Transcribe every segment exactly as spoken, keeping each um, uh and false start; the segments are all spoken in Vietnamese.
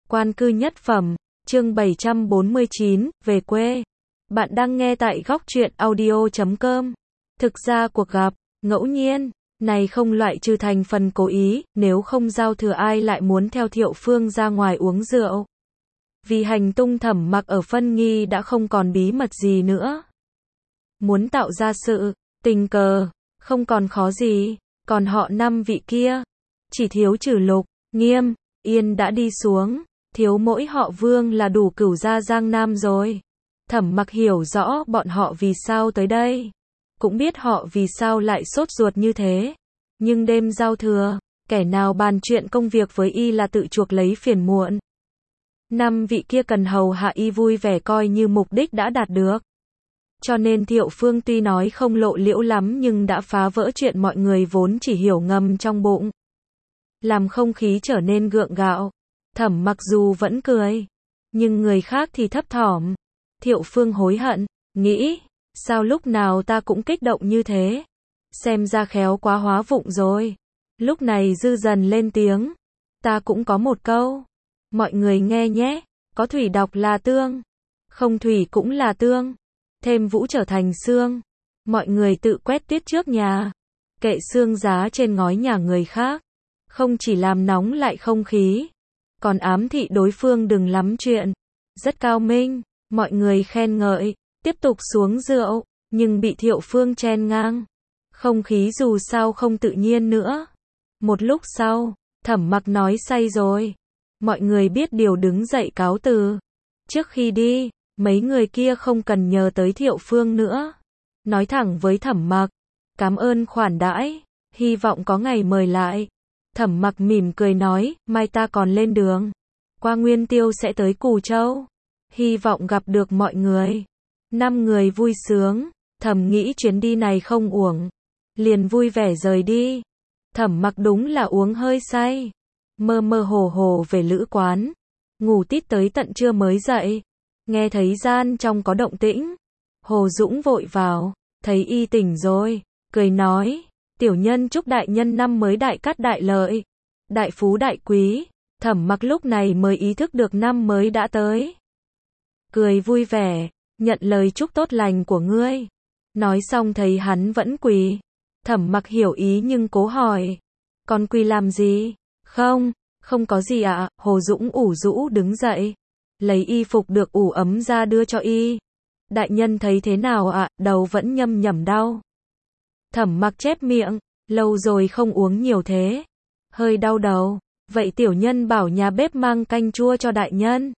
Quan cư nhất phẩm, chương bảy trăm bốn mươi chín, về quê. Bạn đang nghe tại góc truyện audio chấm com. Thực ra cuộc gặp, ngẫu nhiên, này không loại trừ thành phần cố ý, nếu không giao thừa ai lại muốn theo Thiệu Phương ra ngoài uống rượu. Vì hành tung Thẩm Mặc ở Phân Nghi đã không còn bí mật gì nữa. Muốn tạo ra sự tình cờ, không còn khó gì, còn họ năm vị kia, chỉ thiếu trừ Lục, Nghiêm, Yên đã đi xuống, thiếu mỗi họ Vương là đủ cửu gia Giang Nam rồi. Thẩm Mặc hiểu rõ bọn họ vì sao tới đây, cũng biết họ vì sao lại sốt ruột như thế. Nhưng đêm giao thừa, kẻ nào bàn chuyện công việc với y là tự chuộc lấy phiền muộn. Năm vị kia cần hầu hạ y vui vẻ coi như mục đích đã đạt được. Cho nên Thiệu Phương tuy nói không lộ liễu lắm nhưng đã phá vỡ chuyện mọi người vốn chỉ hiểu ngầm trong bụng, làm không khí trở nên gượng gạo. Thẩm Mặc dù vẫn cười, nhưng người khác thì thấp thỏm. Thiệu Phương hối hận, nghĩ, sao lúc nào ta cũng kích động như thế, xem ra khéo quá hóa vụng rồi. Lúc này Dư Dần lên tiếng, ta cũng có một câu, mọi người nghe nhé, có thủy đọc là tương, không thủy cũng là tương, thêm vũ trở thành xương. Mọi người tự quét tuyết trước nhà, kệ xương giá trên ngói nhà người khác, không chỉ làm nóng lại không khí, còn ám thị đối phương đừng lắm chuyện. Rất cao minh, mọi người khen ngợi, tiếp tục xuống rượu, nhưng bị Thiệu Phương chen ngang. Không khí dù sao không tự nhiên nữa. Một lúc sau, Thẩm Mặc nói say rồi. Mọi người biết điều đứng dậy cáo từ. Trước khi đi, mấy người kia không cần nhờ tới Thiệu Phương nữa. Nói thẳng với Thẩm Mặc, cảm ơn khoản đãi, hy vọng có ngày mời lại. Thẩm Mặc mỉm cười nói, mai ta còn lên đường. Qua Nguyên Tiêu sẽ tới Cù Châu. Hy vọng gặp được mọi người. Năm người vui sướng, thầm nghĩ chuyến đi này không uổng. Liền vui vẻ rời đi. Thẩm Mặc đúng là uống hơi say. Mơ mơ hồ hồ về lữ quán. Ngủ tít tới tận trưa mới dậy. Nghe thấy gian trong có động tĩnh. Hồ Dũng vội vào, thấy y tỉnh rồi, cười nói, tiểu nhân chúc đại nhân năm mới đại cát đại lợi, đại phú đại quý. Thẩm Mặc lúc này mới ý thức được năm mới đã tới. Cười vui vẻ, nhận lời chúc tốt lành của ngươi. Nói xong thấy hắn vẫn quỳ. Thẩm Mặc hiểu ý nhưng cố hỏi, còn quỳ làm gì? Không, không có gì ạ. À? Hồ Dũng ủ rũ đứng dậy, lấy y phục được ủ ấm ra đưa cho y. Đại nhân thấy thế nào ạ? À? Đầu vẫn nhâm nhẩm đau. Thẩm Mặc chép miệng, lâu rồi không uống nhiều thế, hơi đau đầu. Vậy tiểu nhân bảo nhà bếp mang canh chua cho đại nhân.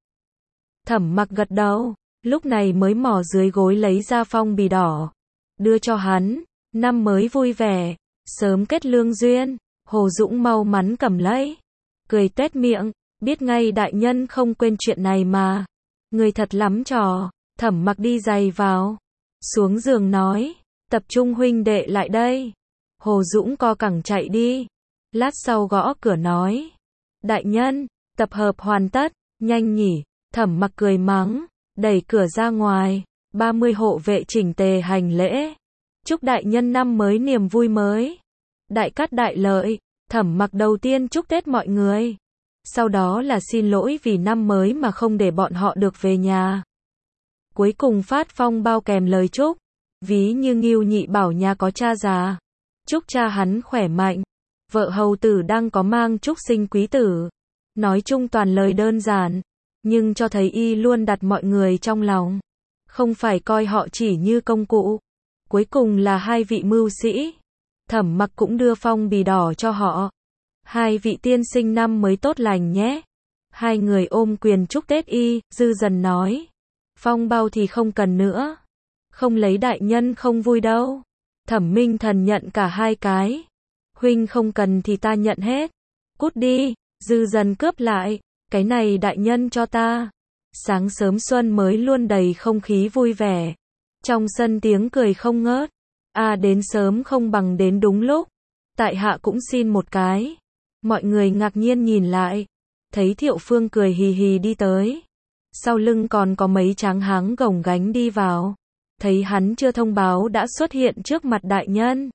Thẩm Mặc gật đầu, lúc này mới mò dưới gối lấy ra phong bì đỏ, đưa cho hắn. Năm mới vui vẻ, sớm kết lương duyên. Hồ Dũng mau mắn cầm lấy, cười tuét miệng, biết ngay đại nhân không quên chuyện này mà. Người thật lắm trò. Thẩm Mặc đi giày vào, xuống giường nói, tập trung huynh đệ lại đây. Hồ Dũng co cẳng chạy đi. Lát sau gõ cửa nói, đại nhân, tập hợp hoàn tất, nhanh nhỉ. Thẩm Mặc cười mắng, đẩy cửa ra ngoài. ba mươi hộ vệ chỉnh tề hành lễ, chúc đại nhân năm mới niềm vui mới, đại cát đại lợi. Thẩm Mặc đầu tiên chúc Tết mọi người, sau đó là xin lỗi vì năm mới mà không để bọn họ được về nhà. Cuối cùng phát phong bao kèm lời chúc, ví như Ngưu Nhị bảo nhà có cha già, chúc cha hắn khỏe mạnh, vợ hầu tử đang có mang chúc sinh quý tử. Nói chung toàn lời đơn giản, nhưng cho thấy y luôn đặt mọi người trong lòng, không phải coi họ chỉ như công cụ. Cuối cùng là hai vị mưu sĩ. Thẩm Mặc cũng đưa phong bì đỏ cho họ. Hai vị tiên sinh năm mới tốt lành nhé. Hai người ôm quyền chúc Tết y. Dư Dần nói, phong bao thì không cần nữa, không lấy đại nhân không vui đâu. Thẩm Minh Thần nhận cả hai cái. Huynh không cần thì ta nhận hết. Cút đi. Dư Dần cướp lại, cái này đại nhân cho ta. Sáng sớm xuân mới luôn đầy không khí vui vẻ. Trong sân tiếng cười không ngớt. À đến sớm không bằng đến đúng lúc. Tại hạ cũng xin một cái. Mọi người ngạc nhiên nhìn lại, thấy Thiệu Phương cười hì hì đi tới. Sau lưng còn có mấy tráng háng gồng gánh đi vào. Thấy hắn chưa thông báo đã xuất hiện trước mặt đại nhân.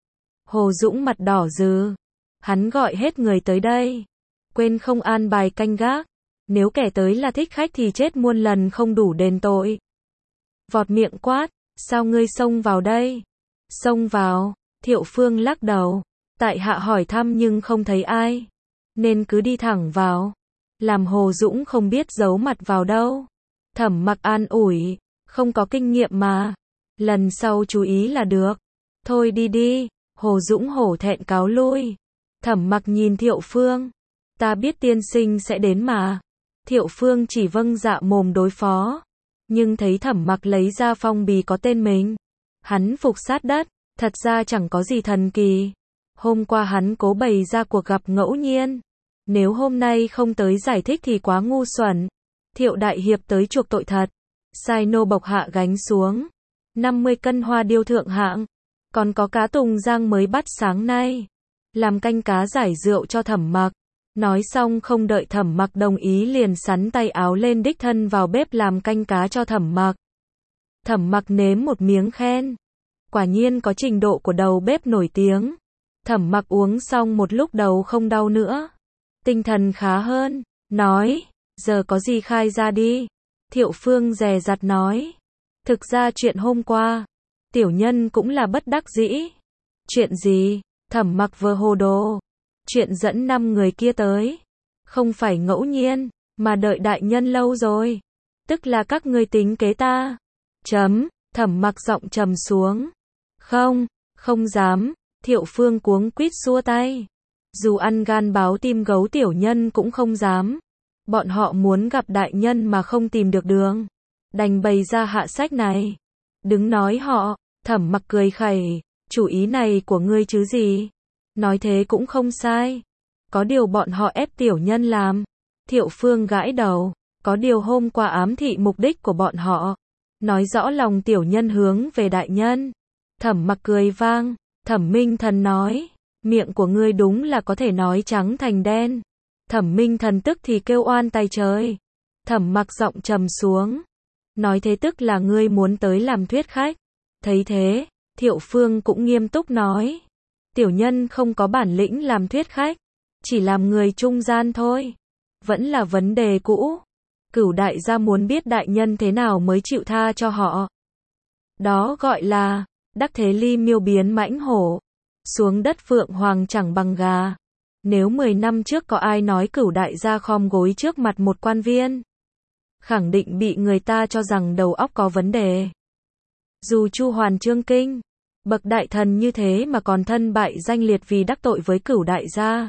Hồ Dũng mặt đỏ rừ. Hắn gọi hết người tới đây. Quên không an bài canh gác. Nếu kẻ tới là thích khách thì chết muôn lần không đủ đền tội. Vọt miệng quát, sao ngươi xông vào đây? Xông vào, Thiệu Phương lắc đầu. Tại hạ hỏi thăm nhưng không thấy ai. Nên cứ đi thẳng vào. Làm Hồ Dũng không biết giấu mặt vào đâu. Thẩm Mặc an ủi, không có kinh nghiệm mà. Lần sau chú ý là được. Thôi đi đi, Hồ Dũng hổ thẹn cáo lui. Thẩm Mặc nhìn Thiệu Phương. Ta biết tiên sinh sẽ đến mà. Thiệu Phương chỉ vâng dạ mồm đối phó. Nhưng thấy Thẩm Mặc lấy ra phong bì có tên mình. Hắn phục sát đất, thật ra chẳng có gì thần kỳ. Hôm qua hắn cố bày ra cuộc gặp ngẫu nhiên. Nếu hôm nay không tới giải thích thì quá ngu xuẩn. Thiệu đại hiệp tới chuộc tội thật. Sai nô bộc hạ gánh xuống. năm mươi cân hoa điêu thượng hạng. Còn có cá tùng giang mới bắt sáng nay. Làm canh cá giải rượu cho Thẩm Mặc. Nói xong không đợi Thẩm Mặc đồng ý liền sắn tay áo lên đích thân vào bếp làm canh cá cho Thẩm Mặc. Thẩm Mặc nếm một miếng khen. Quả nhiên có trình độ của đầu bếp nổi tiếng. Thẩm Mặc uống xong một lúc đầu không đau nữa. Tinh thần khá hơn. Nói, giờ có gì khai ra đi. Thiệu Phương dè dặt nói. Thực ra chuyện hôm qua, tiểu nhân cũng là bất đắc dĩ. Chuyện gì? Thẩm Mặc vờ hồ đồ. Chuyện dẫn năm người kia tới. Không phải ngẫu nhiên, mà đợi đại nhân lâu rồi. Tức là các ngươi tính kế ta. Chấm, Thẩm Mặc giọng trầm xuống. Không, không dám. Thiệu Phương cuống quýt xua tay. Dù ăn gan báo tim gấu tiểu nhân cũng không dám. Bọn họ muốn gặp đại nhân mà không tìm được đường. Đành bày ra hạ sách này. Đứng nói họ, Thẩm Mặc cười khẩy. Chủ ý này của ngươi chứ gì? Nói thế cũng không sai. Có điều bọn họ ép tiểu nhân làm. Thiệu Phương gãi đầu. Có điều hôm qua ám thị mục đích của bọn họ. Nói rõ lòng tiểu nhân hướng về đại nhân. Thẩm Mặc cười vang. Thẩm Minh Thần nói. Miệng của ngươi đúng là có thể nói trắng thành đen. Thẩm Minh Thần tức thì kêu oan tay trời. Thẩm Mặc giọng trầm xuống. Nói thế tức là ngươi muốn tới làm thuyết khách. Thấy thế, Thiệu Phương cũng nghiêm túc nói. Tiểu nhân không có bản lĩnh làm thuyết khách. Chỉ làm người trung gian thôi. Vẫn là vấn đề cũ. Cửu đại gia muốn biết đại nhân thế nào mới chịu tha cho họ. Đó gọi là đắc thế ly miêu biến mãnh hổ. Xuống đất phượng hoàng chẳng bằng gà. Nếu mười năm trước có ai nói cửu đại gia khom gối trước mặt một quan viên, khẳng định bị người ta cho rằng đầu óc có vấn đề. Dù Chu Hoàn Trương Kinh, bậc đại thần như thế mà còn thân bại danh liệt vì đắc tội với cửu đại gia.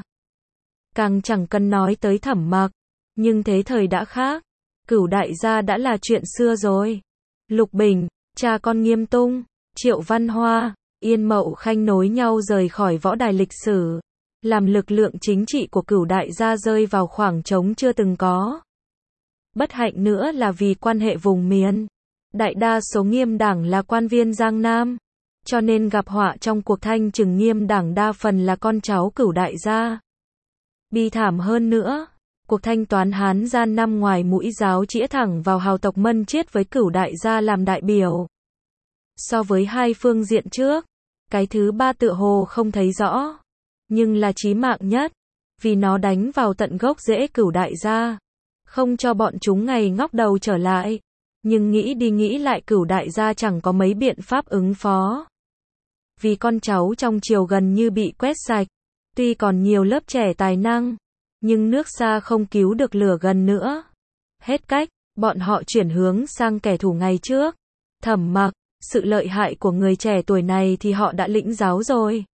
Càng chẳng cần nói tới Thẩm Mặc. Nhưng thế thời đã khác. Cửu đại gia đã là chuyện xưa rồi. Lục Bình, cha con Nghiêm Tung, Triệu Văn Hoa, Yên Mậu Khanh nối nhau rời khỏi võ đài lịch sử. Làm lực lượng chính trị của cửu đại gia rơi vào khoảng trống chưa từng có. Bất hạnh nữa là vì quan hệ vùng miền. Đại đa số Nghiêm đảng là quan viên Giang Nam. Cho nên gặp họa trong cuộc thanh trừng Nghiêm đảng đa phần là con cháu cửu đại gia. Bi thảm hơn nữa, cuộc thanh toán Hán gian năm ngoài mũi giáo chĩa thẳng vào hào tộc Mân Chiết với cửu đại gia làm đại biểu. So với hai phương diện trước, cái thứ ba tựa hồ không thấy rõ, nhưng là chí mạng nhất, vì nó đánh vào tận gốc rễ cửu đại gia, không cho bọn chúng ngày ngóc đầu trở lại. Nhưng nghĩ đi nghĩ lại cửu đại gia chẳng có mấy biện pháp ứng phó. Vì con cháu trong triều gần như bị quét sạch, tuy còn nhiều lớp trẻ tài năng, nhưng nước xa không cứu được lửa gần nữa. Hết cách, bọn họ chuyển hướng sang kẻ thù ngày trước. Thẩm Mặc, sự lợi hại của người trẻ tuổi này thì họ đã lĩnh giáo rồi.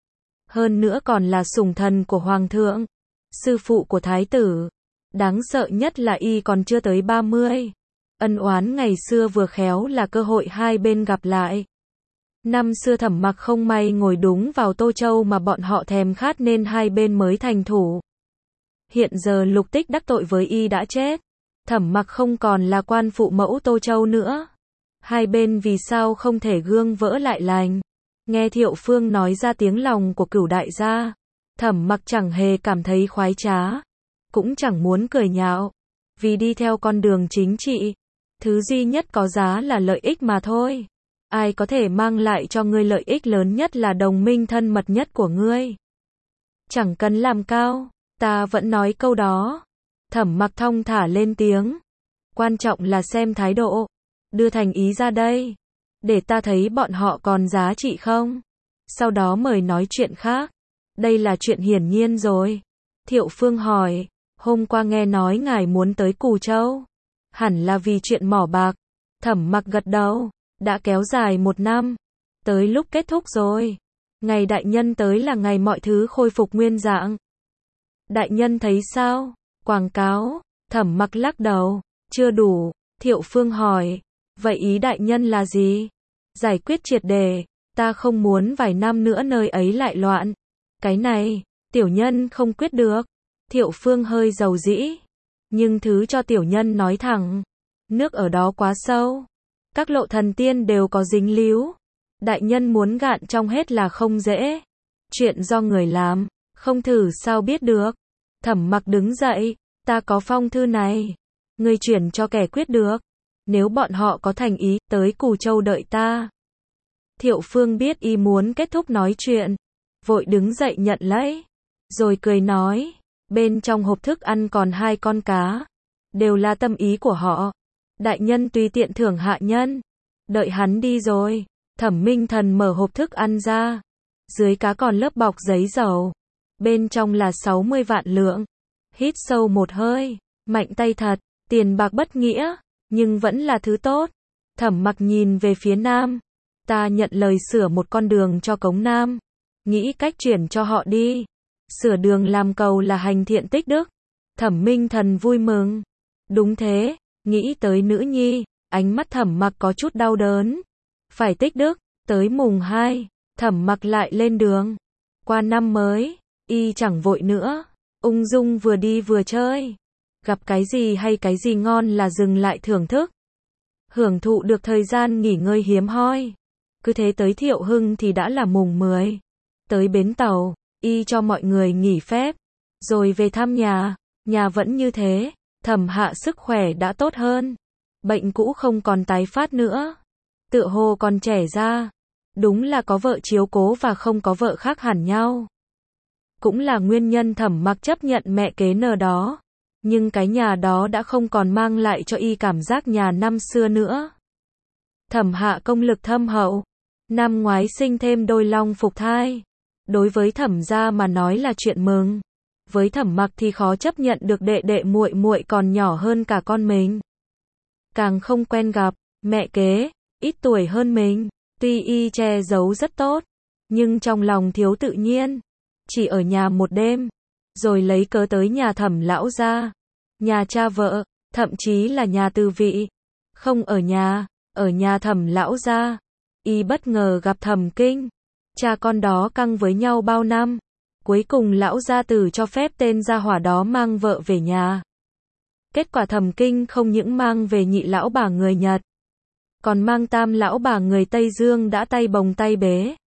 Hơn nữa còn là sủng thần của hoàng thượng, sư phụ của thái tử. Đáng sợ nhất là y còn chưa tới ba mươi. Ân oán ngày xưa vừa khéo là cơ hội hai bên gặp lại. Năm xưa Thẩm Mặc không may ngồi đúng vào Tô Châu mà bọn họ thèm khát nên hai bên mới thành thủ. Hiện giờ Lục Tích đắc tội với y đã chết. Thẩm Mặc không còn là quan phụ mẫu Tô Châu nữa. Hai bên vì sao không thể gương vỡ lại lành. Nghe Thiệu Phương nói ra tiếng lòng của cửu đại gia, Thẩm Mặc chẳng hề cảm thấy khoái trá, cũng chẳng muốn cười nhạo. Vì đi theo con đường chính trị, thứ duy nhất có giá là lợi ích mà thôi. Ai có thể mang lại cho ngươi lợi ích lớn nhất là đồng minh thân mật nhất của ngươi. Chẳng cần làm cao, ta vẫn nói câu đó. Thẩm Mặc thong thả lên tiếng. Quan trọng là xem thái độ. Đưa thành ý ra đây. Để ta thấy bọn họ còn giá trị không? Sau đó mời nói chuyện khác. Đây là chuyện hiển nhiên rồi. Thiệu Phương hỏi. Hôm qua nghe nói ngài muốn tới Cù Châu. Hẳn là vì chuyện mỏ bạc. Thẩm Mặc gật đầu. Đã kéo dài một năm. Tới lúc kết thúc rồi. Ngày đại nhân tới là ngày mọi thứ khôi phục nguyên dạng. Đại nhân thấy sao? Quảng cáo. Thẩm Mặc lắc đầu. Chưa đủ. Thiệu Phương hỏi. Vậy ý đại nhân là gì? Giải quyết triệt đề. Ta không muốn vài năm nữa nơi ấy lại loạn. Cái này, tiểu nhân không quyết được. Thiệu Phương hơi dầu dĩ. Nhưng thứ cho tiểu nhân nói thẳng. Nước ở đó quá sâu. Các lộ thần tiên đều có dính líu. Đại nhân muốn gạn trong hết là không dễ. Chuyện do người làm, không thử sao biết được. Thẩm Mặc đứng dậy. Ta có phong thư này. Ngươi chuyển cho kẻ quyết được. Nếu bọn họ có thành ý, tới Cù Châu đợi ta. Thiệu Phương biết y muốn kết thúc nói chuyện. Vội đứng dậy nhận lấy. Rồi cười nói. Bên trong hộp thức ăn còn hai con cá. Đều là tâm ý của họ. Đại nhân tùy tiện thưởng hạ nhân. Đợi hắn đi rồi. Thẩm Minh Thần mở hộp thức ăn ra. Dưới cá còn lớp bọc giấy dầu. Bên trong là sáu mươi vạn lượng. Hít sâu một hơi. Mạnh tay thật. Tiền bạc bất nghĩa. Nhưng vẫn là thứ tốt. Thẩm Mặc nhìn về phía Nam. Ta nhận lời sửa một con đường cho Cống Nam. Nghĩ cách chuyển cho họ đi. Sửa đường làm cầu là hành thiện tích đức. Thẩm Minh Thần vui mừng. Đúng thế. Nghĩ tới nữ nhi. Ánh mắt Thẩm Mặc có chút đau đớn. Phải tích đức. Tới mùng hai. Thẩm Mặc lại lên đường. Qua năm mới. Y chẳng vội nữa. Ung dung vừa đi vừa chơi. Gặp cái gì hay cái gì ngon là dừng lại thưởng thức. Hưởng thụ được thời gian nghỉ ngơi hiếm hoi. Cứ thế tới Thiệu Hưng thì đã là mùng mười. Tới bến tàu, y cho mọi người nghỉ phép. Rồi về thăm nhà. Nhà vẫn như thế. Thẩm Hạ sức khỏe đã tốt hơn. Bệnh cũ không còn tái phát nữa. Tựa hồ còn trẻ ra. Đúng là có vợ chiếu cố và không có vợ khác hẳn nhau. Cũng là nguyên nhân Thẩm Mặc chấp nhận mẹ kế nờ đó. Nhưng cái nhà đó đã không còn mang lại cho y cảm giác nhà năm xưa nữa. Thẩm Hạ công lực thâm hậu. Năm ngoái sinh thêm đôi long phục thai. Đối với Thẩm gia mà nói là chuyện mừng. Với Thẩm Mặc thì khó chấp nhận được đệ đệ muội muội còn nhỏ hơn cả con mình. Càng không quen gặp, mẹ kế, ít tuổi hơn mình. Tuy y che giấu rất tốt, nhưng trong lòng thiếu tự nhiên. Chỉ ở nhà một đêm, rồi lấy cớ tới nhà Thẩm lão gia, nhà cha vợ, thậm chí là nhà tư vị. Không ở nhà, ở nhà Thẩm lão gia. Y bất ngờ gặp Thẩm Kinh. Cha con đó căng với nhau bao năm. Cuối cùng lão gia tử cho phép tên gia hỏa đó mang vợ về nhà. Kết quả Thẩm Kinh không những mang về nhị lão bà người Nhật, còn mang tam lão bà người Tây Dương đã tay bồng tay bế.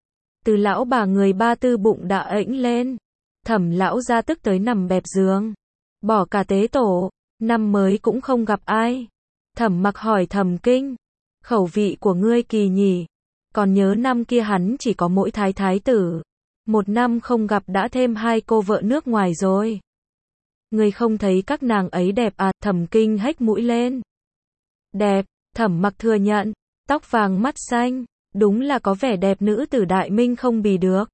Từ lão bà người Ba Tư bụng đã ểnh lên. Thẩm lão gia tức tới nằm bẹp giường. Bỏ cả tế tổ. Năm mới cũng không gặp ai. Thẩm Mặc hỏi Thẩm Kinh. Khẩu vị của ngươi kỳ nhỉ. Còn nhớ năm kia hắn chỉ có mỗi thái thái tử. Một năm không gặp đã thêm hai cô vợ nước ngoài rồi. Ngươi không thấy các nàng ấy đẹp à? Thẩm Kinh hếch mũi lên. Đẹp. Thẩm Mặc thừa nhận. Tóc vàng mắt xanh. Đúng là có vẻ đẹp nữ tử đại minh không bì được.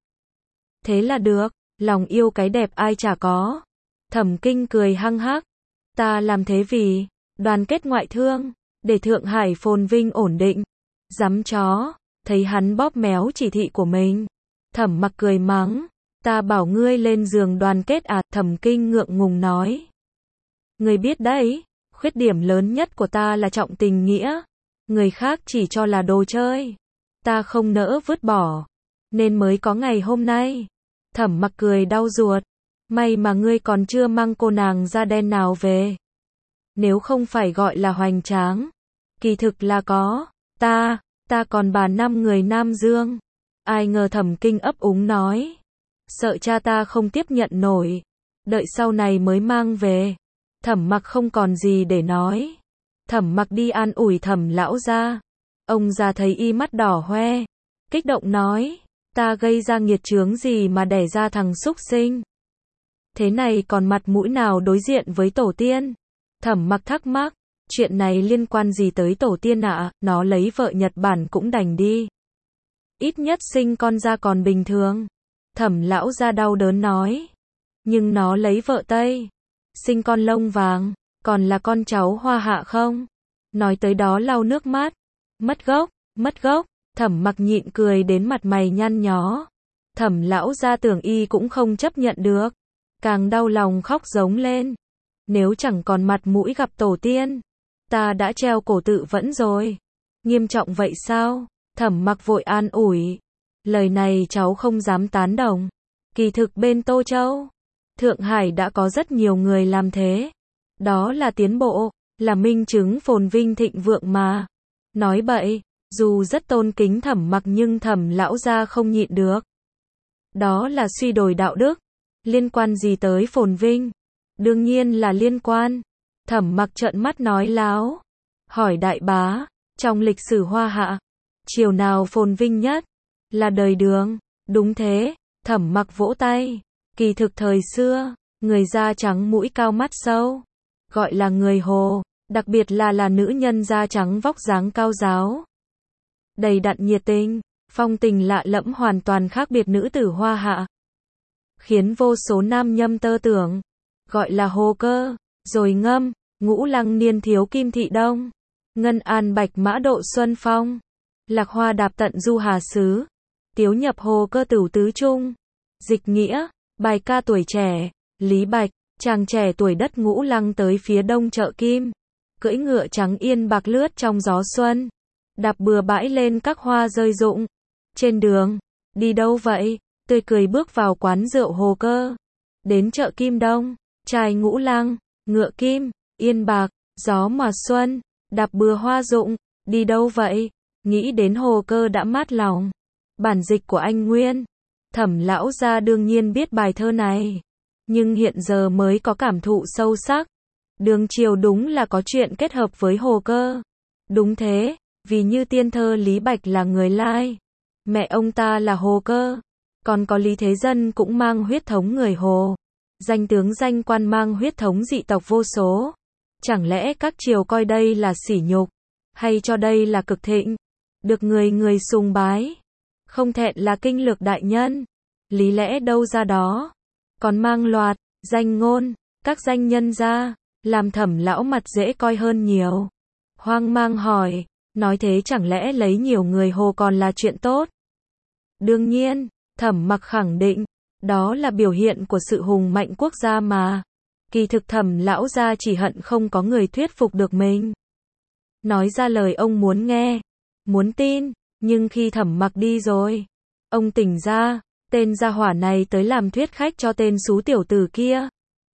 Thế là được. Lòng yêu cái đẹp ai chả có. Thẩm Kinh cười hăng hắc. Ta làm thế vì đoàn kết ngoại thương, để Thượng Hải phồn vinh ổn định. Dám chó. Thấy hắn bóp méo chỉ thị của mình. Thẩm Mặc cười mắng. Ta bảo ngươi lên giường đoàn kết à? Thẩm Kinh ngượng ngùng nói. Ngươi biết đấy, khuyết điểm lớn nhất của ta là trọng tình nghĩa. Người khác chỉ cho là đồ chơi. Ta không nỡ vứt bỏ. Nên mới có ngày hôm nay. Thẩm Mặc cười đau ruột. May mà ngươi còn chưa mang cô nàng da đen nào về. Nếu không phải gọi là hoành tráng. Kỳ thực là có. Ta, ta còn bà năm người Nam Dương. Ai ngờ Thẩm Kinh ấp úng nói. Sợ cha ta không tiếp nhận nổi. Đợi sau này mới mang về. Thẩm Mặc không còn gì để nói. Thẩm Mặc đi an ủi Thẩm lão gia. Ông già thấy y mắt đỏ hoe. Kích động nói. Ta gây ra nghiệt chướng gì mà đẻ ra thằng súc sinh. Thế này còn mặt mũi nào đối diện với tổ tiên? Thẩm Mặc thắc mắc, chuyện này liên quan gì tới tổ tiên ạ, à? Nó lấy vợ Nhật Bản cũng đành đi. Ít nhất sinh con ra còn bình thường. Thẩm lão gia đau đớn nói. Nhưng nó lấy vợ Tây, sinh con lông vàng, còn là con cháu Hoa Hạ không? Nói tới đó lau nước mắt. Mất gốc, mất gốc, Thẩm Mặc nhịn cười đến mặt mày nhăn nhó. Thẩm lão gia tưởng y cũng không chấp nhận được. Càng đau lòng khóc giống lên. Nếu chẳng còn mặt mũi gặp tổ tiên, ta đã treo cổ tự vẫn rồi. Nghiêm trọng vậy sao? Thẩm Mặc vội an ủi. Lời này cháu không dám tán đồng. Kỳ thực bên Tô Châu, Thượng Hải đã có rất nhiều người làm thế. Đó là tiến bộ, là minh chứng phồn vinh thịnh vượng mà. Nói bậy, dù rất tôn kính Thẩm Mặc nhưng Thẩm lão gia không nhịn được. Đó là suy đồi đạo đức. Liên quan gì tới phồn vinh? Đương nhiên là liên quan. Thẩm Mặc trợn mắt nói láo. Hỏi đại bá, trong lịch sử Hoa Hạ, triều nào phồn vinh nhất? Là đời Đường. Đúng thế. Thẩm Mặc vỗ tay. Kỳ thực thời xưa, người da trắng mũi cao mắt sâu, gọi là người Hồ, đặc biệt là là nữ nhân da trắng vóc dáng cao ráo, đầy đặn nhiệt tình, phong tình lạ lẫm hoàn toàn khác biệt nữ tử Hoa Hạ, khiến vô số nam nhâm tơ tưởng, gọi là Hồ Cơ, rồi ngâm, Ngũ Lăng niên thiếu Kim Thị Đông, Ngân An bạch mã độ Xuân Phong, Lạc Hoa đạp tận du Hà Xứ, Tiếu nhập Hồ Cơ tửu tứ trung, Dịch nghĩa, bài ca tuổi trẻ, Lý Bạch, chàng trẻ tuổi đất Ngũ Lăng tới phía đông chợ Kim, cưỡi ngựa trắng yên bạc lướt trong gió xuân, đạp bừa bãi lên các hoa rơi rụng. Trên đường, đi đâu vậy? Tươi cười bước vào quán rượu Hồ Cơ. Đến chợ Kim Đông, trai Ngũ Lăng, ngựa kim, yên bạc, gió mùa xuân, đạp bừa hoa rụng, đi đâu vậy? Nghĩ đến Hồ Cơ đã mát lòng. Bản dịch của anh Nguyên. Thẩm lão gia đương nhiên biết bài thơ này, nhưng hiện giờ mới có cảm thụ sâu sắc. Đường triều đúng là có chuyện kết hợp với Hồ Cơ. Đúng thế, vì như tiên thơ Lý Bạch là người Lai, mẹ ông ta là Hồ Cơ, còn có Lý Thế Dân cũng mang huyết thống người Hồ. Danh tướng danh quan mang huyết thống dị tộc vô số. Chẳng lẽ các triều coi đây là sỉ nhục, hay cho đây là cực thịnh, được người người sùng bái? Không thẹn là kinh lược đại nhân, lý lẽ đâu ra đó, còn mang loạt, danh ngôn, các danh nhân ra, làm Thẩm lão mặt dễ coi hơn nhiều. Hoang mang hỏi, nói thế chẳng lẽ lấy nhiều người Hồ còn là chuyện tốt? Đương nhiên, Thẩm Mặc khẳng định, đó là biểu hiện của sự hùng mạnh quốc gia mà. Kỳ thực Thẩm lão gia chỉ hận không có người thuyết phục được mình. Nói ra lời ông muốn nghe, muốn tin. Nhưng khi Thẩm Mặc đi rồi, ông tỉnh ra, tên gia hỏa này tới làm thuyết khách cho tên xú tiểu tử kia.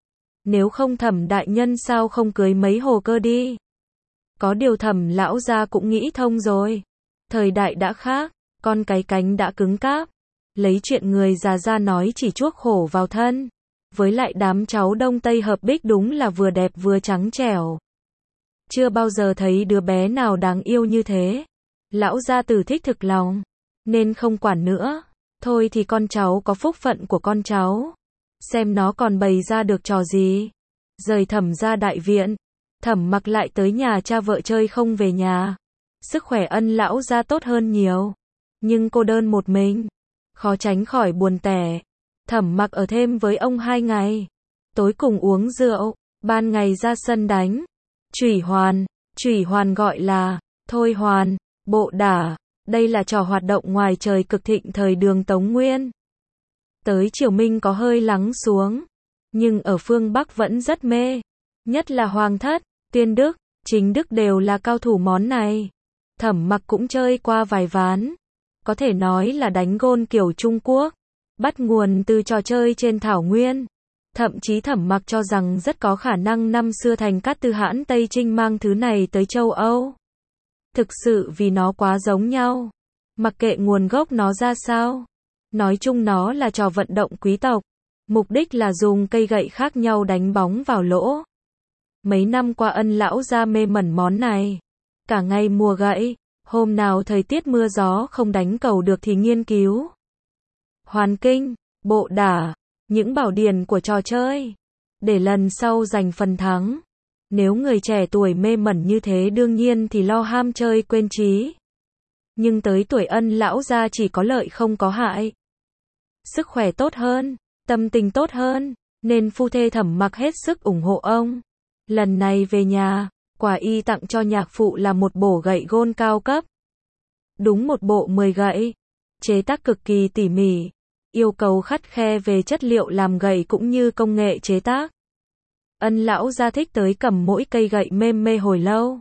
Nếu không Thẩm đại nhân sao không cưới mấy Hồ Cơ đi? Có điều Thẩm lão gia cũng nghĩ thông rồi. Thời đại đã khác, con cái cánh đã cứng cáp. Lấy chuyện người già ra nói chỉ chuốc khổ vào thân. Với lại đám cháu Đông Tây hợp bích đúng là vừa đẹp vừa trắng trẻo. Chưa bao giờ thấy đứa bé nào đáng yêu như thế. Lão gia tử thích thực lòng, nên không quản nữa. Thôi thì con cháu có phúc phận của con cháu. Xem nó còn bày ra được trò gì. Rời Thẩm ra đại viện, Thẩm Mặc lại tới nhà cha vợ chơi không về nhà. Sức khỏe Ân lão gia tốt hơn nhiều, nhưng cô đơn một mình, khó tránh khỏi buồn tẻ. Thẩm Mặc ở thêm với ông hai ngày, tối cùng uống rượu, ban ngày ra sân đánh. Chủy hoàn, chủy hoàn gọi là thôi hoàn, bộ đả, đây là trò hoạt động ngoài trời cực thịnh thời Đường Tống Nguyên. Tới triều Minh có hơi lắng xuống, nhưng ở phương Bắc vẫn rất mê, nhất là Hoàng thất, Tuyên Đức, Chính Đức đều là cao thủ món này. Thẩm Mặc cũng chơi qua vài ván, có thể nói là đánh gôn kiểu Trung Quốc, bắt nguồn từ trò chơi trên thảo nguyên. Thậm chí Thẩm Mặc cho rằng rất có khả năng năm xưa Thành Cát Tư Hãn Tây Trinh mang thứ này tới châu Âu. Thực sự vì nó quá giống nhau. Mặc kệ nguồn gốc nó ra sao. Nói chung nó là trò vận động quý tộc. Mục đích là dùng cây gậy khác nhau đánh bóng vào lỗ. Mấy năm qua Ân lão gia mê mẩn món này. Cả ngày mùa gậy, hôm nào thời tiết mưa gió không đánh cầu được thì nghiên cứu. Hoàn kinh, bộ đả, những bảo điển của trò chơi, để lần sau giành phần thắng. Nếu người trẻ tuổi mê mẩn như thế đương nhiên thì lo ham chơi quên trí. Nhưng tới tuổi Ân lão gia chỉ có lợi không có hại. Sức khỏe tốt hơn, tâm tình tốt hơn, nên phu thê Thẩm Mặc hết sức ủng hộ ông. Lần này về nhà, quà y tặng cho nhạc phụ là một bộ gậy gôn cao cấp. Đúng một bộ mười gậy, chế tác cực kỳ tỉ mỉ, yêu cầu khắt khe về chất liệu làm gậy cũng như công nghệ chế tác. Ân lão gia thích tới cầm mỗi cây gậy mêm mê hồi lâu.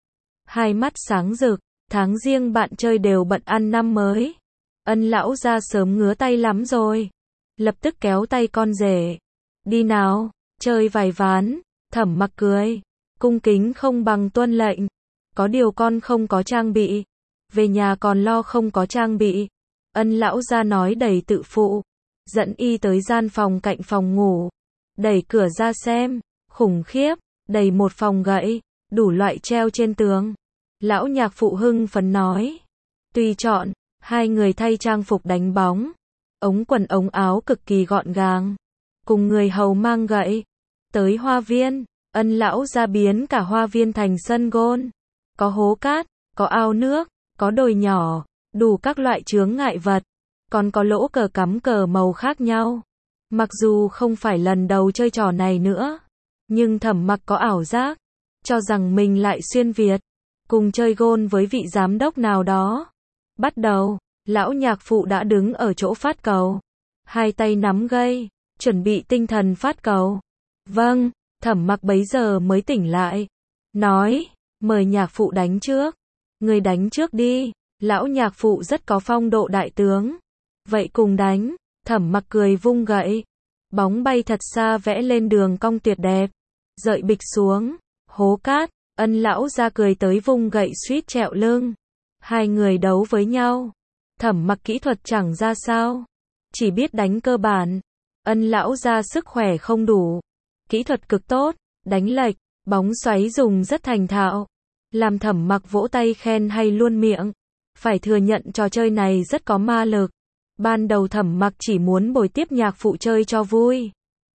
Hai mắt sáng rực, tháng riêng bạn chơi đều bận ăn năm mới. Ân lão gia sớm ngứa tay lắm rồi. Lập tức kéo tay con rể. Đi nào, chơi vài ván. Thẩm Mặc cười, cung kính không bằng tuân lệnh. Có điều con không có trang bị. Về nhà còn lo không có trang bị. Ân lão gia nói đầy tự phụ. Dẫn y tới gian phòng cạnh phòng ngủ. Đẩy cửa ra xem. Khủng khiếp, đầy một phòng gậy, đủ loại treo trên tường. Lão nhạc phụ hưng phấn nói. Tùy chọn, hai người thay trang phục đánh bóng. Ống quần ống áo cực kỳ gọn gàng. Cùng người hầu mang gậy. Tới hoa viên, Ân lão gia biến cả hoa viên thành sân gôn. Có hố cát, có ao nước, có đồi nhỏ, đủ các loại chướng ngại vật. Còn có lỗ cờ cắm cờ màu khác nhau. Mặc dù không phải lần đầu chơi trò này nữa, nhưng Thẩm Mặc có ảo giác, cho rằng mình lại xuyên Việt, cùng chơi gôn với vị giám đốc nào đó. Bắt đầu, lão nhạc phụ đã đứng ở chỗ phát cầu, hai tay nắm gậy, chuẩn bị tinh thần phát cầu. Vâng, Thẩm Mặc bấy giờ mới tỉnh lại, nói, mời nhạc phụ đánh trước. Người đánh trước đi, lão nhạc phụ rất có phong độ đại tướng. Vậy cùng đánh, Thẩm Mặc cười vung gậy. Bóng bay thật xa vẽ lên đường cong tuyệt đẹp. Rơi bịch xuống, hố cát, Ân lão ra cười tới vung gậy suýt trẹo lưng. Hai người đấu với nhau. Thẩm Mặc kỹ thuật chẳng ra sao, chỉ biết đánh cơ bản. Ân lão ra sức khỏe không đủ, kỹ thuật cực tốt, đánh lệch, bóng xoáy dùng rất thành thạo. Làm Thẩm Mặc vỗ tay khen hay luôn miệng. Phải thừa nhận trò chơi này rất có ma lực. Ban đầu Thẩm Mặc chỉ muốn bồi tiếp nhạc phụ chơi cho vui.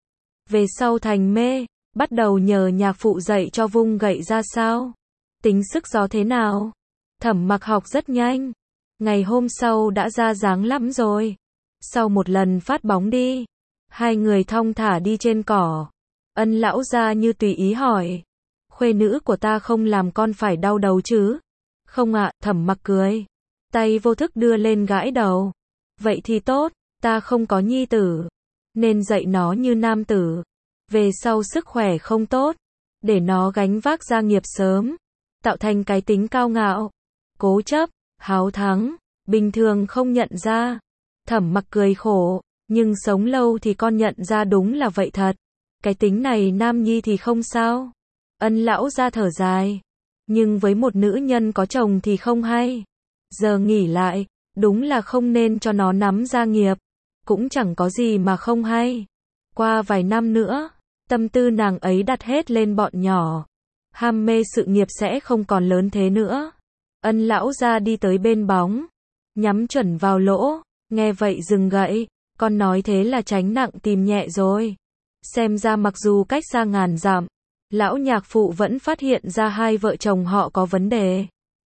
Về sau thành mê, bắt đầu nhờ nhạc phụ dạy cho vung gậy ra sao, tính sức gió thế nào. Thẩm Mặc học rất nhanh. Ngày hôm sau đã ra dáng lắm rồi. Sau một lần phát bóng đi, hai người thong thả đi trên cỏ. Ân lão gia như tùy ý hỏi. Khuê nữ của ta không làm con phải đau đầu chứ? Không ạ, Thẩm Mặc cười. Tay vô thức đưa lên gãi đầu. Vậy thì tốt, ta không có nhi tử, nên dạy nó như nam tử. Về sau sức khỏe không tốt, để nó gánh vác gia nghiệp sớm, tạo thành cái tính cao ngạo, cố chấp, háo thắng, bình thường không nhận ra. Thẩm Mặc cười khổ, nhưng sống lâu thì con nhận ra đúng là vậy thật. Cái tính này nam nhi thì không sao. Ân lão ra thở dài, nhưng với một nữ nhân có chồng thì không hay. Giờ nghỉ lại, đúng là không nên cho nó nắm gia nghiệp, cũng chẳng có gì mà không hay. Qua vài năm nữa, tâm tư nàng ấy đặt hết lên bọn nhỏ. Ham mê sự nghiệp sẽ không còn lớn thế nữa. Ân lão ra đi tới bên bóng, nhắm chuẩn vào lỗ, nghe vậy dừng gậy, con nói thế là tránh nặng tìm nhẹ rồi. Xem ra mặc dù cách xa ngàn dặm, lão nhạc phụ vẫn phát hiện ra hai vợ chồng họ có vấn đề.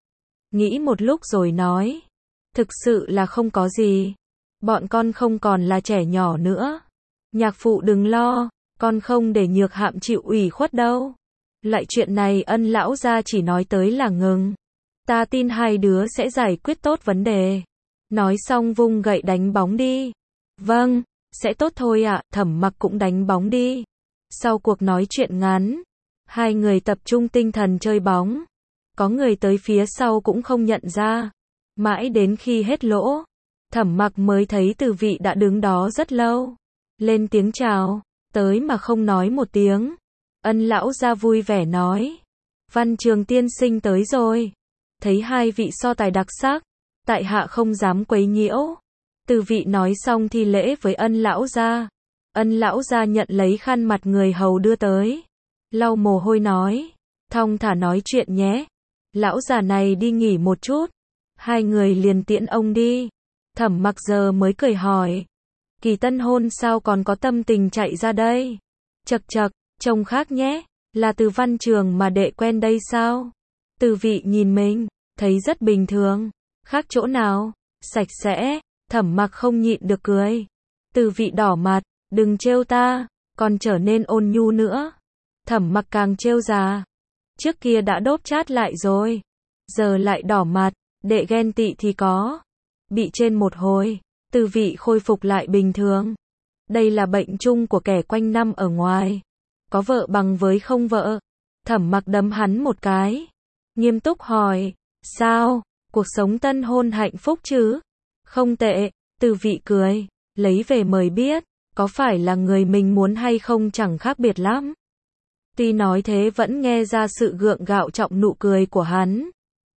Nghĩ một lúc rồi nói, thực sự là không có gì. Bọn con không còn là trẻ nhỏ nữa. Nhạc phụ đừng lo, con không để Nhược Hạm chịu ủy khuất đâu. Lại chuyện này Ân lão gia chỉ nói tới là ngừng. Ta tin hai đứa sẽ giải quyết tốt vấn đề. Nói xong vung gậy đánh bóng đi. Vâng, sẽ tốt thôi ạ, Thẩm Mặc cũng đánh bóng đi. Sau cuộc nói chuyện ngắn, hai người tập trung tinh thần chơi bóng. Có người tới phía sau cũng không nhận ra. Mãi đến khi hết lỗ, Thẩm Mặc mới thấy Từ Vị đã đứng đó rất lâu. Lên tiếng chào, tới mà không nói một tiếng. Ân lão gia vui vẻ nói, Văn Trường tiên sinh tới rồi. Thấy hai vị so tài đặc sắc, tại hạ không dám quấy nhiễu. Từ Vị nói xong thi lễ với Ân lão gia. Ân lão gia nhận lấy khăn mặt người hầu đưa tới, lau mồ hôi nói, thong thả nói chuyện nhé. Lão già này đi nghỉ một chút. Hai người liền tiễn ông đi. Thẩm Mặc giờ mới cười hỏi, Kỳ tân hôn sao còn có tâm tình chạy ra đây? Chậc chậc, trông khác nhé, là từ văn trường mà đệ quen đây sao? Từ vị nhìn mình, thấy rất bình thường, khác chỗ nào, sạch sẽ, Thẩm Mặc không nhịn được cười. Từ vị đỏ mặt, đừng trêu ta, còn trở nên ôn nhu nữa. Thẩm Mặc càng trêu già. Trước kia đã đốp chát lại rồi, giờ lại đỏ mặt, đệ ghen tị thì có. Bị trên một hồi, Từ vị khôi phục lại bình thường. Đây là bệnh chung của kẻ quanh năm ở ngoài. Có vợ bằng với không vợ. Thẩm Mặc đấm hắn một cái. Nghiêm túc hỏi, sao, cuộc sống tân hôn hạnh phúc chứ? Không tệ, Từ vị cười, lấy về mời biết, có phải là người mình muốn hay không chẳng khác biệt lắm. Tuy nói thế vẫn nghe ra sự gượng gạo trọng nụ cười của hắn.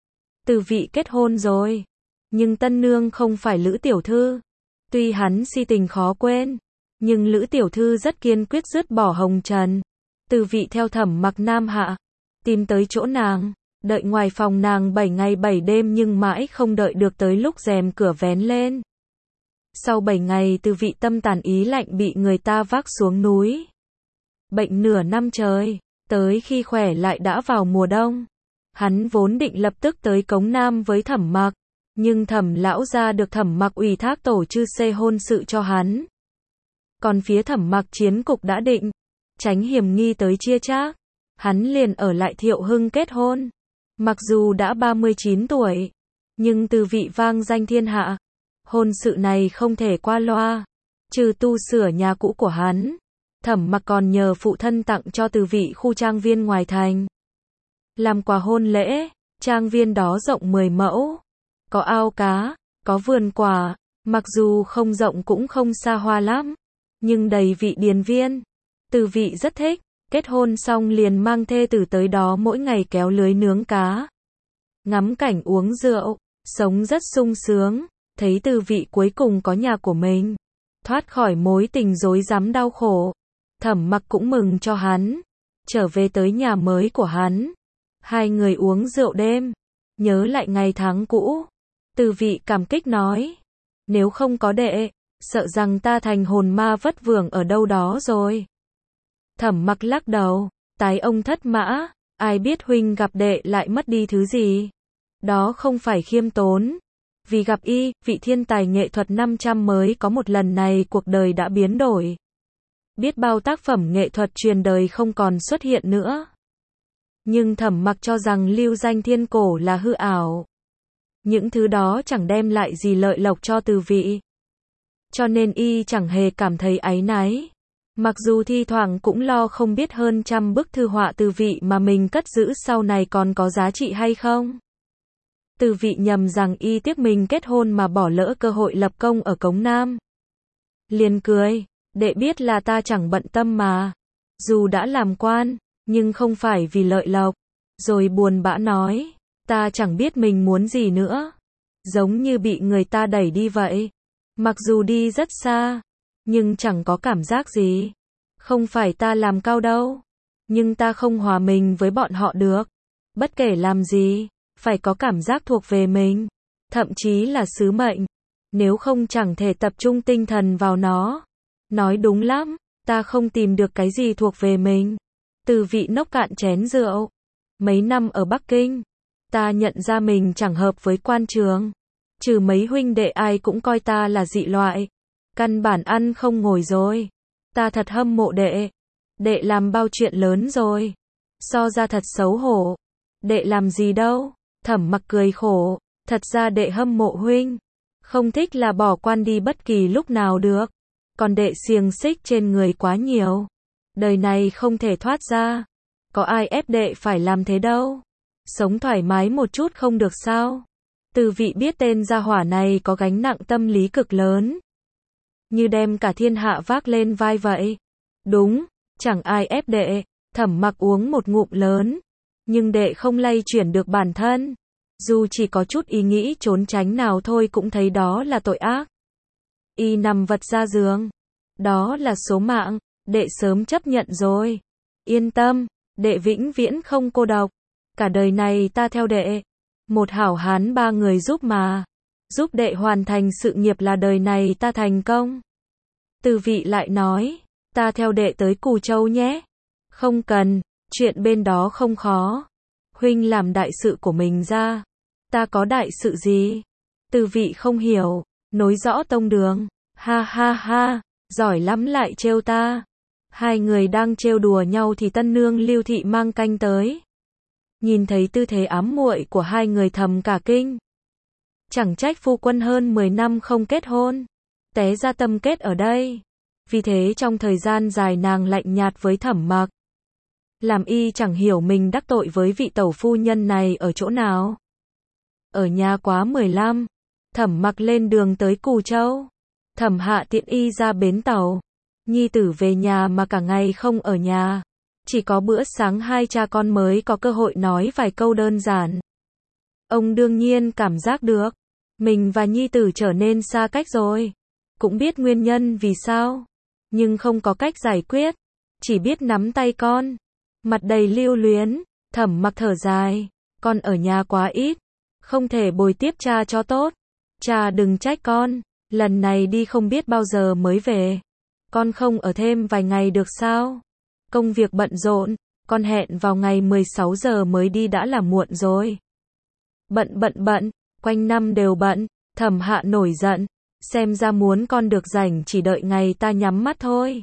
Từ vị kết hôn rồi, nhưng tân nương không phải Lữ tiểu thư. Tuy hắn si tình khó quên, nhưng Lữ tiểu thư rất kiên quyết dứt bỏ hồng trần. Từ vị theo Thẩm Mặc Nam Hạ, tìm tới chỗ nàng, đợi ngoài phòng nàng bảy ngày bảy đêm nhưng mãi không đợi được tới lúc rèm cửa vén lên. Sau bảy ngày Từ vị tâm tàn ý lạnh bị người ta vác xuống núi. Bệnh nửa năm trời, tới khi khỏe lại đã vào mùa đông. Hắn vốn định lập tức tới Cống Nam với Thẩm Mặc, nhưng Thẩm lão gia được Thẩm Mặc ủy thác tổ chư xê hôn sự cho hắn. Còn phía Thẩm Mặc chiến cục đã định, tránh hiểm nghi tới chia chác, hắn liền ở lại Thiệu Hưng kết hôn. Mặc dù đã ba mươi chín tuổi, nhưng Từ vị vang danh thiên hạ. Hôn sự này không thể qua loa, trừ tu sửa nhà cũ của hắn. Thẩm Mặc còn nhờ phụ thân tặng cho Từ vị khu trang viên ngoài thành. Làm quà hôn lễ, trang viên đó rộng mười mẫu. Có ao cá, có vườn quả, mặc dù không rộng cũng không xa hoa lắm, nhưng đầy vị điền viên. Từ vị rất thích, kết hôn xong liền mang thê tử tới đó mỗi ngày kéo lưới nướng cá. Ngắm cảnh uống rượu, sống rất sung sướng, thấy Từ vị cuối cùng có nhà của mình. Thoát khỏi mối tình rối rắm đau khổ. Thẩm Mặc cũng mừng cho hắn, trở về tới nhà mới của hắn. Hai người uống rượu đêm, nhớ lại ngày tháng cũ. Từ vị cảm kích nói, nếu không có đệ, sợ rằng ta thành hồn ma vất vưởng ở đâu đó rồi. Thẩm Mặc lắc đầu, tái ông thất mã, ai biết huynh gặp đệ lại mất đi thứ gì. Đó không phải khiêm tốn. Vì gặp y, vị thiên tài nghệ thuật năm trăm mới có một lần này cuộc đời đã biến đổi. Biết bao tác phẩm nghệ thuật truyền đời không còn xuất hiện nữa. Nhưng Thẩm Mặc cho rằng lưu danh thiên cổ là hư ảo. Những thứ đó chẳng đem lại gì lợi lộc cho Từ vị. Cho nên y chẳng hề cảm thấy áy náy. Mặc dù thi thoảng cũng lo không biết hơn trăm bức thư họa Từ vị mà mình cất giữ sau này còn có giá trị hay không. Từ vị nhầm rằng y tiếc mình kết hôn mà bỏ lỡ cơ hội lập công ở Cống Nam. Liền cười, đệ biết là ta chẳng bận tâm mà. Dù đã làm quan, nhưng không phải vì lợi lộc. Rồi buồn bã nói, ta chẳng biết mình muốn gì nữa. Giống như bị người ta đẩy đi vậy. Mặc dù đi rất xa, nhưng chẳng có cảm giác gì. Không phải ta làm cao đâu, nhưng ta không hòa mình với bọn họ được. Bất kể làm gì, phải có cảm giác thuộc về mình, thậm chí là sứ mệnh. Nếu không chẳng thể tập trung tinh thần vào nó. Nói đúng lắm, ta không tìm được cái gì thuộc về mình. Từ vị nốc cạn chén rượu. Mấy năm ở Bắc Kinh, ta nhận ra mình chẳng hợp với quan trường. Trừ mấy huynh đệ ai cũng coi ta là dị loại. Căn bản ăn không ngồi rồi. Ta thật hâm mộ đệ. Đệ làm bao chuyện lớn rồi. So ra thật xấu hổ. Đệ làm gì đâu. Thẩm Mặc cười khổ. Thật ra đệ hâm mộ huynh. Không thích là bỏ quan đi bất kỳ lúc nào được. Còn đệ xiềng xích trên người quá nhiều. Đời này không thể thoát ra. Có ai ép đệ phải làm thế đâu. Sống thoải mái một chút không được sao. Từ vị biết tên gia hỏa này có gánh nặng tâm lý cực lớn. Như đem cả thiên hạ vác lên vai vậy. Đúng, chẳng ai ép đệ. Thẩm Mặc uống một ngụm lớn. Nhưng đệ không lay chuyển được bản thân. Dù chỉ có chút ý nghĩ trốn tránh nào thôi cũng thấy đó là tội ác. Y nằm vật ra giường. Đó là số mạng, đệ sớm chấp nhận rồi. Yên tâm, đệ vĩnh viễn không cô độc. Cả đời này ta theo đệ. Một hảo hán ba người giúp mà. Giúp đệ hoàn thành sự nghiệp là đời này ta thành công. Từ vị lại nói, ta theo đệ tới Cù Châu nhé. Không cần, chuyện bên đó không khó. Huynh làm đại sự của mình ra. Ta có đại sự gì? Từ vị không hiểu, nối rõ tông đường. Ha ha ha, giỏi lắm lại trêu ta. Hai người đang trêu đùa nhau thì tân nương Lưu Thị mang canh tới. Nhìn thấy tư thế ám muội của hai người thầm cả kinh. Chẳng trách phu quân hơn mười năm không kết hôn. Té ra tâm kết ở đây. Vì thế trong thời gian dài nàng lạnh nhạt với Thẩm Mặc. Làm y chẳng hiểu mình đắc tội với vị tẩu phu nhân này ở chỗ nào. Ở nhà quá mười lăm, Thẩm Mặc lên đường tới Cù Châu. Thẩm Hạ tiện y ra bến tàu. Nhi tử về nhà mà cả ngày không ở nhà. Chỉ có bữa sáng hai cha con mới có cơ hội nói vài câu đơn giản. Ông đương nhiên cảm giác được, mình và nhi tử trở nên xa cách rồi. Cũng biết nguyên nhân vì sao, nhưng không có cách giải quyết. Chỉ biết nắm tay con. Mặt đầy lưu luyến, Thẩm Mặc thở dài. Con ở nhà quá ít, không thể bồi tiếp cha cho tốt. Cha đừng trách con, lần này đi không biết bao giờ mới về. Con không ở thêm vài ngày được sao? Công việc bận rộn, con hẹn vào ngày mười sáu giờ mới đi đã là muộn rồi. Bận bận bận, quanh năm đều bận. Thẩm Hạ nổi giận, xem ra muốn con được rảnh chỉ đợi ngày ta nhắm mắt thôi.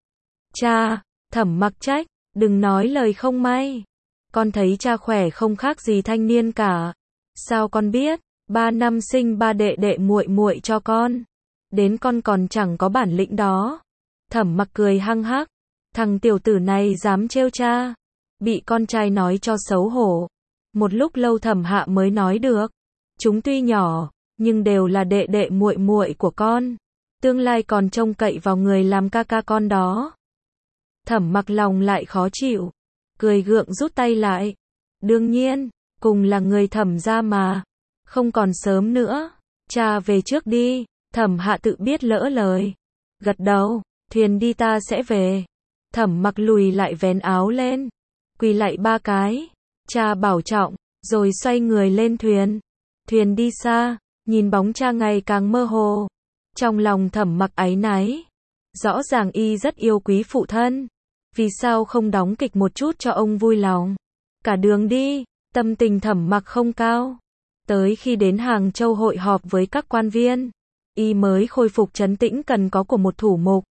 Cha, Thẩm Mặc trách, đừng nói lời không may. Con thấy cha khỏe không khác gì thanh niên cả. Sao con biết? Ba năm sinh ba đệ đệ muội muội cho con. Đến con còn chẳng có bản lĩnh đó. Thẩm Mặc cười hăng hắc. Thằng tiểu tử này dám trêu cha. Bị con trai nói cho xấu hổ. Một lúc lâu Thẩm Hạ mới nói được. Chúng tuy nhỏ, nhưng đều là đệ đệ muội muội của con. Tương lai còn trông cậy vào người làm ca ca con đó. Thẩm Mặc lòng lại khó chịu. Cười gượng rút tay lại. Đương nhiên, cùng là người Thẩm gia mà. Không còn sớm nữa. Cha về trước đi. Thẩm Hạ tự biết lỡ lời. Gật đầu, thuyền đi ta sẽ về. Thẩm Mặc lùi lại vén áo lên. Quỳ lại ba cái. Cha bảo trọng, rồi xoay người lên thuyền. Thuyền đi xa, nhìn bóng cha ngày càng mơ hồ. Trong lòng Thẩm Mặc áy náy. Rõ ràng y rất yêu quý phụ thân. Vì sao không đóng kịch một chút cho ông vui lòng? Cả đường đi, tâm tình Thẩm Mặc không cao. Tới khi đến Hàng Châu hội họp với các quan viên, y mới khôi phục trấn tĩnh cần có của một thủ mục.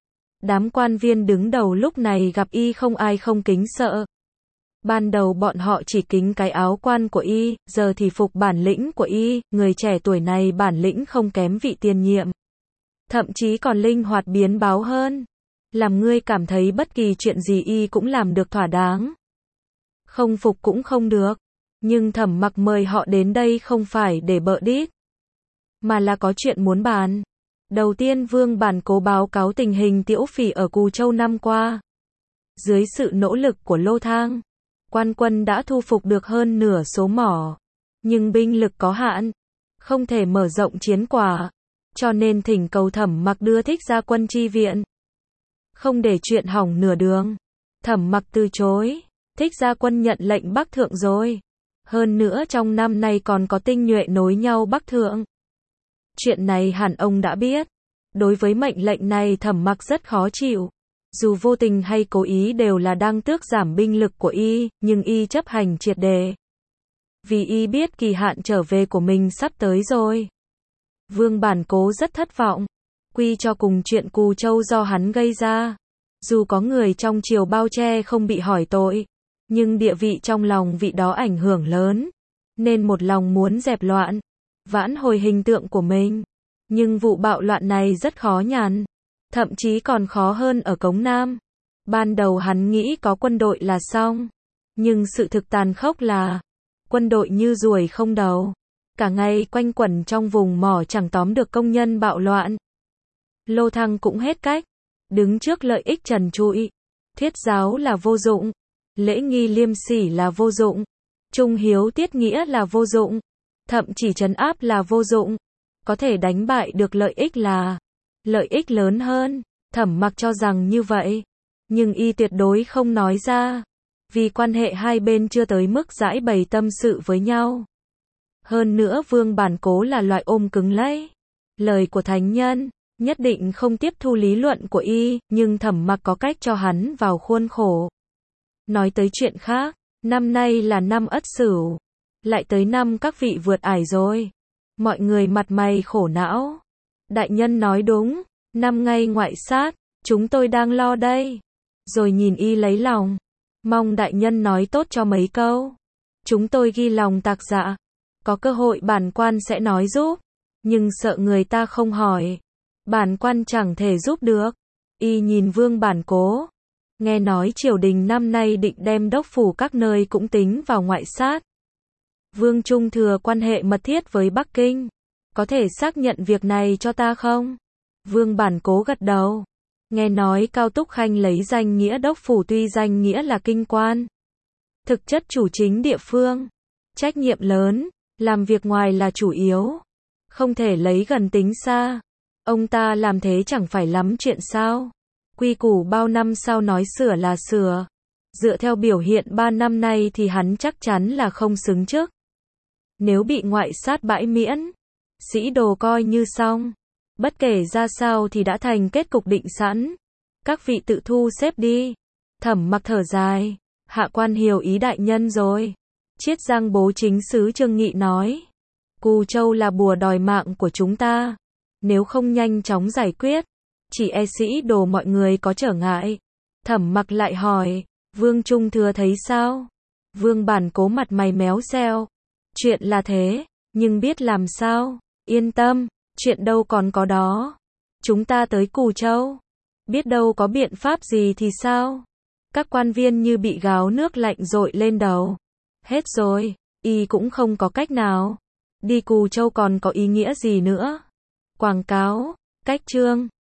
Đám quan viên đứng đầu lúc này gặp y không ai không kính sợ. Ban đầu bọn họ chỉ kính cái áo quan của y, giờ thì phục bản lĩnh của y, người trẻ tuổi này bản lĩnh không kém vị tiền nhiệm. Thậm chí còn linh hoạt biến báo hơn. Làm ngươi cảm thấy bất kỳ chuyện gì y cũng làm được thỏa đáng. Không phục cũng không được. Nhưng Thẩm Mặc mời họ đến đây không phải để bợ đít, mà là có chuyện muốn bàn. Đầu tiên Vương Bản Cố báo cáo tình hình Tiễu Phỉ ở Cù Châu năm qua. Dưới sự nỗ lực của Lô Thang, quan quân đã thu phục được hơn nửa số mỏ. Nhưng binh lực có hạn, không thể mở rộng chiến quả. Cho nên thỉnh cầu Thẩm Mặc đưa Thích Gia Quân chi viện. Không để chuyện hỏng nửa đường, Thẩm Mặc từ chối. Thích Gia Quân nhận lệnh Bắc Thượng rồi. Hơn nữa trong năm nay còn có tinh nhuệ nối nhau Bắc Thượng. Chuyện này hẳn ông đã biết. Đối với mệnh lệnh này Thẩm Mặc rất khó chịu. Dù vô tình hay cố ý đều là đang tước giảm binh lực của y, nhưng y chấp hành triệt đề. Vì y biết kỳ hạn trở về của mình sắp tới rồi. Vương Bản Cố rất thất vọng. Quy cho cùng chuyện Cù Châu do hắn gây ra. Dù có người trong triều bao che không bị hỏi tội, nhưng địa vị trong lòng vị đó ảnh hưởng lớn. Nên một lòng muốn dẹp loạn, vãn hồi hình tượng của mình. Nhưng vụ bạo loạn này rất khó nhằn. Thậm chí còn khó hơn ở Cống Nam. Ban đầu hắn nghĩ có quân đội là xong. Nhưng sự thực tàn khốc là quân đội như ruồi không đầu. Cả ngày quanh quẩn trong vùng mỏ chẳng tóm được công nhân bạo loạn. Lô Thăng cũng hết cách. Đứng trước lợi ích trần trụi. Thuyết giáo là vô dụng. Lễ nghi liêm sỉ là vô dụng. Trung hiếu tiết nghĩa là vô dụng. Thậm chỉ trấn áp là vô dụng. Có thể đánh bại được lợi ích là lợi ích lớn hơn. Thẩm Mặc cho rằng như vậy. Nhưng y tuyệt đối không nói ra. Vì quan hệ hai bên chưa tới mức giải bày tâm sự với nhau. Hơn nữa Vương Bản Cố là loại ôm cứng lấy lời của thánh nhân. nhất định không tiếp thu lý luận của y, nhưng Thẩm Mặc có cách cho hắn vào khuôn khổ. Nói tới chuyện khác, năm nay là năm Ất Sửu, lại tới năm các vị vượt ải rồi. Mọi người mặt mày khổ não. Đại nhân nói đúng, năm ngay ngoại sát, chúng tôi đang lo đây. Rồi nhìn y lấy lòng, mong đại nhân nói tốt cho mấy câu. Chúng tôi ghi lòng tạc dạ, có cơ hội bản quan sẽ nói giúp, nhưng sợ người ta không hỏi, bản quan chẳng thể giúp được. Y nhìn Vương Bản Cố, nghe nói triều đình năm nay định đem đốc phủ các nơi cũng tính vào ngoại sát. Vương Trung Thừa quan hệ mật thiết với Bắc Kinh, có thể xác nhận việc này cho ta không? Vương Bản Cố gật đầu. Nghe nói Cao Túc Khanh lấy danh nghĩa đốc phủ, tuy danh nghĩa là kinh quan, thực chất chủ chính địa phương, trách nhiệm lớn, làm việc ngoài là chủ yếu, không thể lấy gần tính xa. Ông ta làm thế chẳng phải lắm chuyện sao? Quy củ bao năm sau nói sửa là sửa. Dựa theo biểu hiện ba năm nay thì hắn chắc chắn là không xứng chức. Nếu bị ngoại sát bãi miễn, sĩ đồ coi như xong. Bất kể ra sao thì đã thành kết cục định sẵn. Các vị tự thu xếp đi. Thẩm Mặc thở dài. Hạ quan hiểu ý đại nhân rồi. Chiết Giang Bố chính sứ Trương Nghị nói. Cù Châu là bùa đòi mạng của chúng ta. Nếu không nhanh chóng giải quyết, chỉ e sĩ đồ mọi người có trở ngại. Thẩm Mặc lại hỏi. Vương Trung Thừa thấy sao? Vương Bản Cố mặt mày méo xeo. Chuyện là thế, nhưng biết làm sao? Yên tâm, chuyện đâu còn có đó. Chúng ta tới Cù Châu, biết đâu có biện pháp gì thì sao? Các quan viên như bị gáo nước lạnh dội lên đầu. Hết rồi, y cũng không có cách nào. Đi Cù Châu còn có ý nghĩa gì nữa? Quảng cáo, cách chương